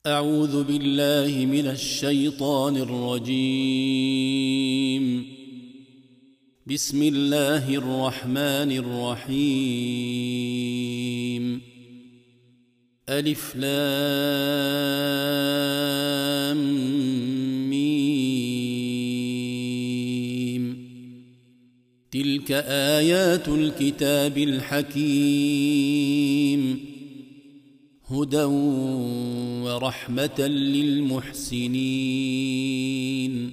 أعوذ بالله من الشيطان الرجيم. بسم الله الرحمن الرحيم. ألف لام ميم. تلك آيات الكتاب الحكيم، هدى ورحمة للمحسنين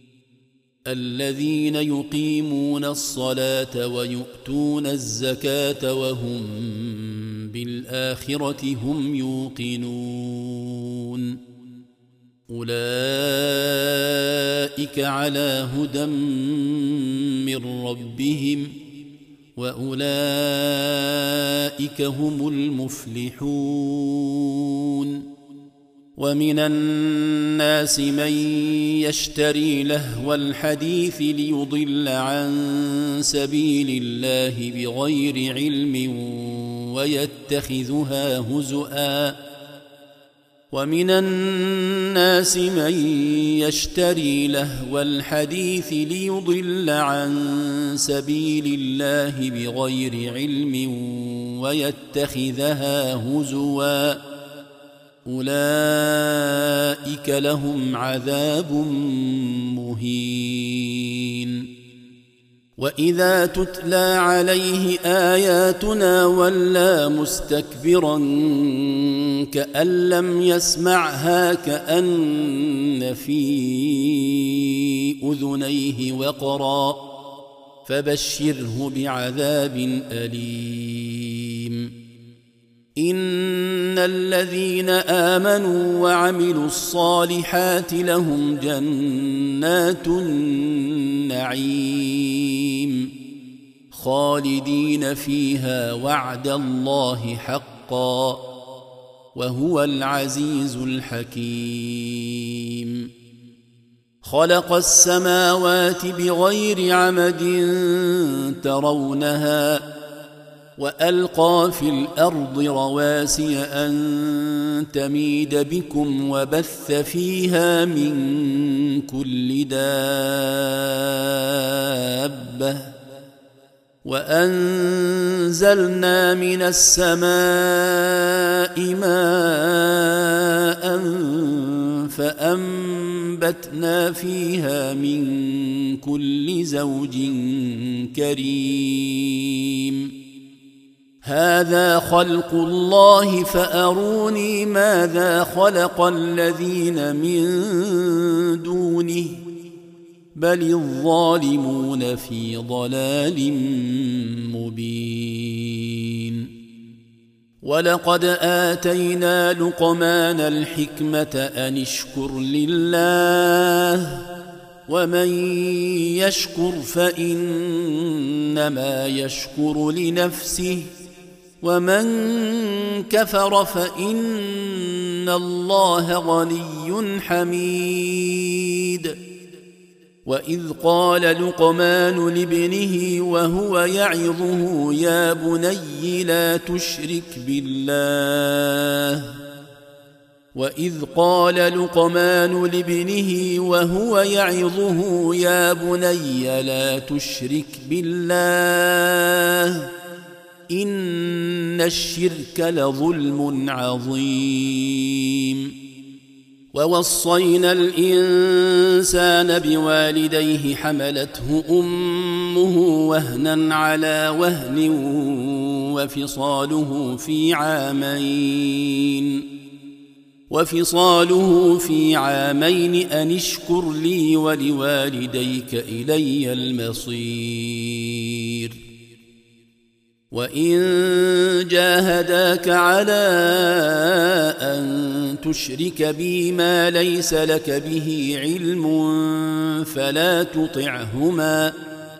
الذين يقيمون الصلاة ويؤتون الزكاة وهم بالآخرة هم يوقنون. أولئك على هدى من ربهم وأولئك هم المفلحون. ومن الناس من يشتري لهو الحديث ليضل عن سبيل الله بغير علم ويتخذها هزؤا. ومن الناس من يشتري لهو الحديث ليضل عن سبيل الله بغير علم ويتخذها هزوا. أولئك لهم عذاب مهين. وإذا تتلى عليه آياتنا ولى مستكبرا كأن لم يسمعها كأن في أذنيه وقرا، فبشره بعذاب أليم. إن الذين آمنوا وعملوا الصالحات لهم جنات النعيم خالدين فيها وعد الله حقا وهو العزيز الحكيم. خلق السماوات بغير عمد ترونها وألقى في الأرض رواسي أن تميد بكم وبث فيها من كل دابة وأنزلنا من السماء ماء فأنبتنا فيها من كل زوج كريم. هذا خلق الله فأروني ماذا خلق الذين من دونه بل الظالمون في ضلال مبين. ولقد آتينا لقمان الحكمة أن اشكر لله ومن يشكر فإنما يشكر لنفسه ومن كفر فإن الله غني حميد. وإذ قال لقمان لابنه وهو يعظه يا بني لا تشرك بالله. وإذ قال لقمان لابنه وهو يعظه يا بني لا تشرك بالله إن الشرك لظلم عظيم. ووصينا الإنسان بوالديه حملته أمه وهنا على وهن وفصاله في عامين أن اشكر لي ولوالديك إلي المصير. وإن جاهداك على أن تشرك بي ما ليس لك به علم فلا تطعهما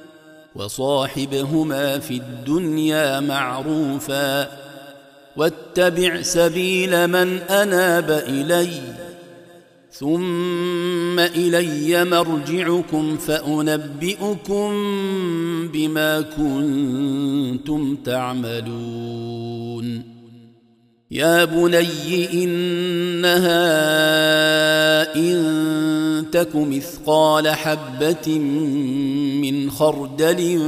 وصاحبهما في الدنيا معروفا واتبع سبيل من أناب إلي ثم إلي مرجعكم فأنبئكم بما كنتم تعملون يا بني إنها إن تك مثقال حبة من خردل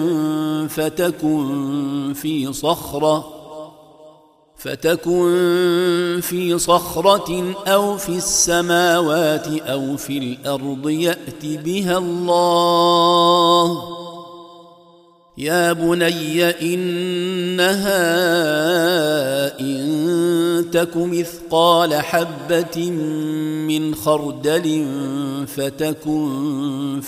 فتكن في صخرة أو في السماوات أو في الأرض يأت بها الله. يا بني إنها إن تك مثقال حبة من خردل فتكن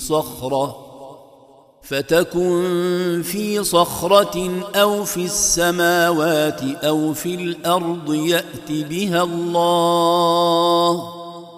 في صخرة أو في السماوات أو في الأرض يأت بها الله.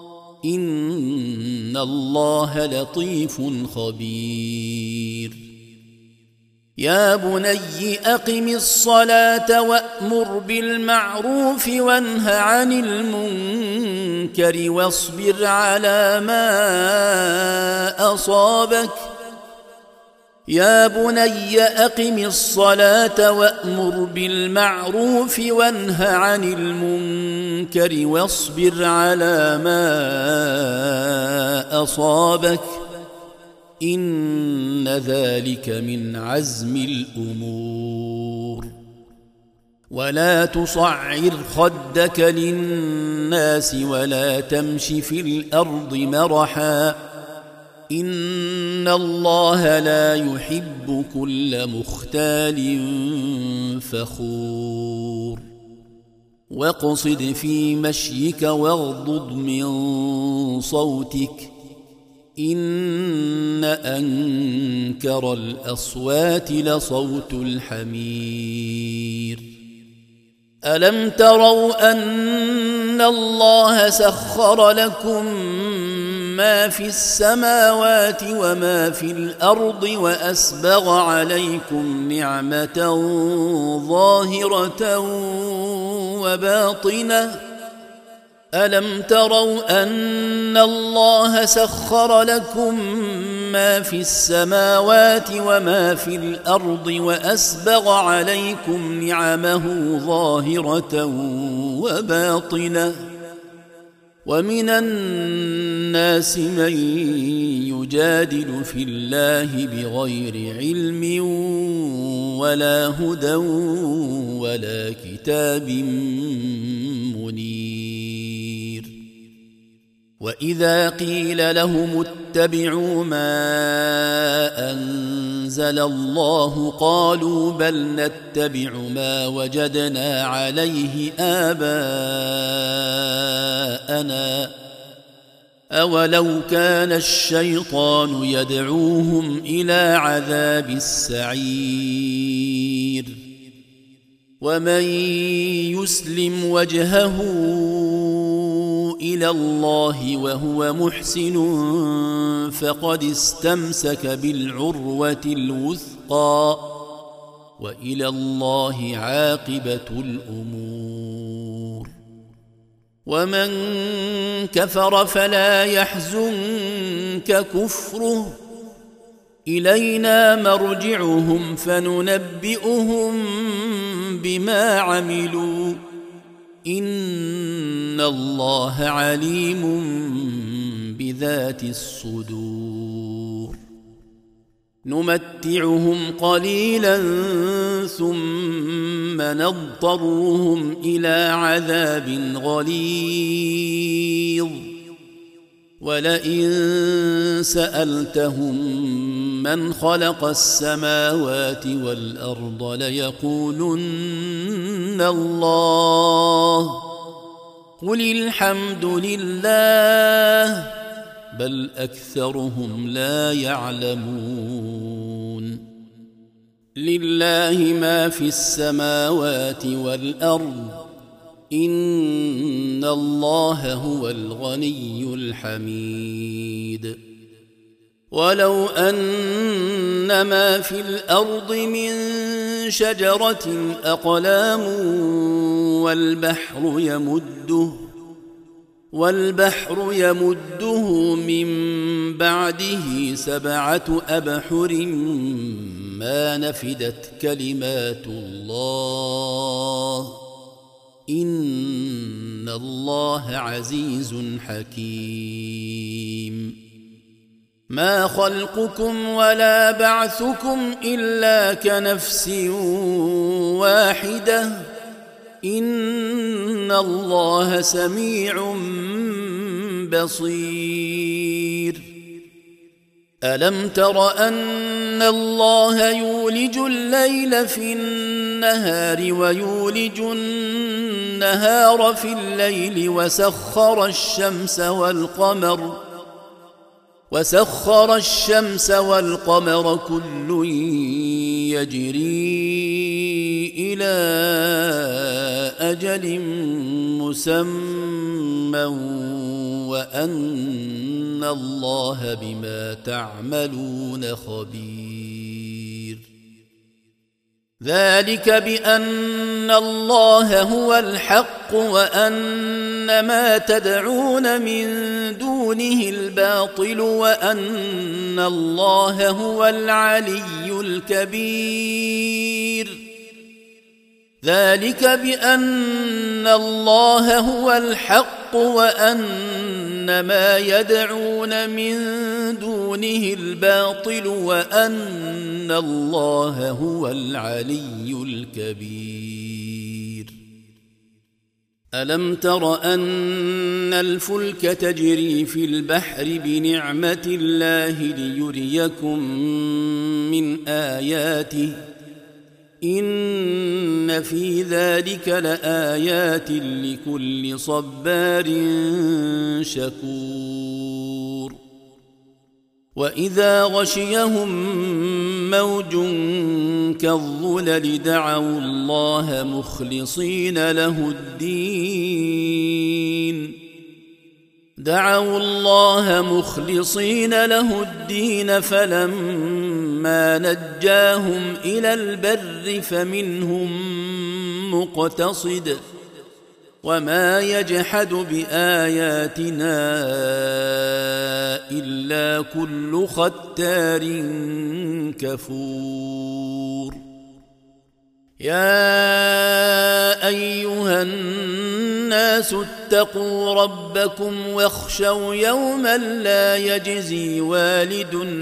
إن الله لطيف خبير. يا بني أقم الصلاة وأمر بالمعروف وانه عن المنكر واصبر على ما أصابك. يا بني أقم الصلاة وأمر بالمعروف وانه عن المنكر واصبر على ما أصابك. إن ذلك من عزم الأمور. ولا تصعر خدك للناس ولا تمش في الأرض مرحا. إن الله لا يحب كل مختال فخور. واقصد في مشيك واغضض من صوتك. إن أنكر الأصوات لصوت الحمير. ألم تروا أن الله سخر لكم ما في السماوات وما في الأرض وأسبغ عليكم نعمة ظاهرة وباطنة. ألم تروا أن الله سخر لكم ما في السماوات وما في الأرض وأسبغ عليكم نعمه ظاهرة وباطنة. ومن الناس من يجادل في الله بغير علم ولا هدى ولا كتاب منير. وإذا قيل لهم اتبعوا ما أنزل الله قالوا بل نتبع ما وجدنا عليه آباءنا أولو كان الشيطان يدعوهم إلى عذاب السعير. ومن يسلم وجهه إلى الله وهو محسن فقد استمسك بالعروة الوثقى وإلى الله عاقبة الأمور. ومن كفر فلا يحزنك كفره إلينا مرجعهم فننبئهم بما عملوا إن الله عليم بذات الصدور. نمتعهم قليلا ثم نضطرهم إلى عذاب غليظ. ولئن سألتهم من خلق السماوات والأرض ليقولن الله قل الحمد لله بل أكثرهم لا يعلمون. لله ما في السماوات والأرض إن الله هو الغني الحميد. ولو أن ما في الأرض من شجرة أقلام والبحر يمده من بعده 7 أبحر ما نفدت كلمات الله إن الله عزيز حكيم ما خلقكم ولا بعثكم إلا كنفس واحدة إن الله سميع بصير ألم تر أن الله يولج الليل في النهار ويولج النهار في الليل وسخر الشمس والقمر كل يجري إلى أجل مسمى وأن الله بما تعملون خبير ذلك بأن الله هو الحق وأن ما تدعون من دونه الباطل وأن الله هو العلي الكبير ذلك بأن الله هو الحق وأن ما يدعون من دونه الباطل وأن الله هو العلي الكبير ألم تر أن الفلك تجري في البحر بنعمة الله ليريكم من آياته إن في ذلك لآيات لكل صبار شكور وإذا غشيهم موج كالظلل دعوا الله مخلصين له الدين فلما نجاهم إلى البر فمنهم مقتصد وما يجحد بآياتنا إلا كل ختار كفور يا أيها الناس اتقوا ربكم واخشوا يوما لا يجزي والد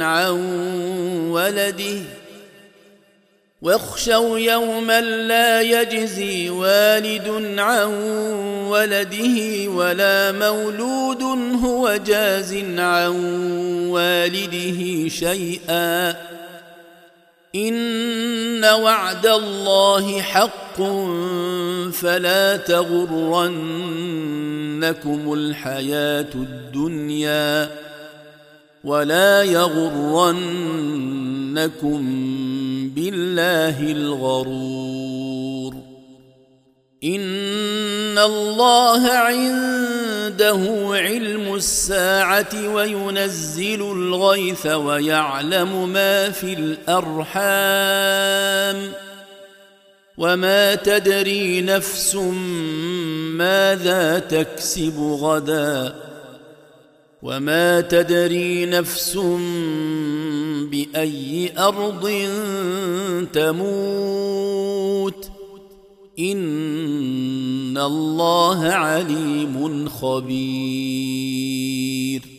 عن ولده ولا مولود هو جاز عن والده شيئا إن وعد الله حق فلا تغرنكم الحياة الدنيا ولا يغرنكم بالله الغرور إن الله عنده علم الساعة وينزل الغيث ويعلم ما في الأرحام وما تدري نفس ماذا تكسب غدا وما تدري نفس بأي أرض تموت إن الله عليم خبير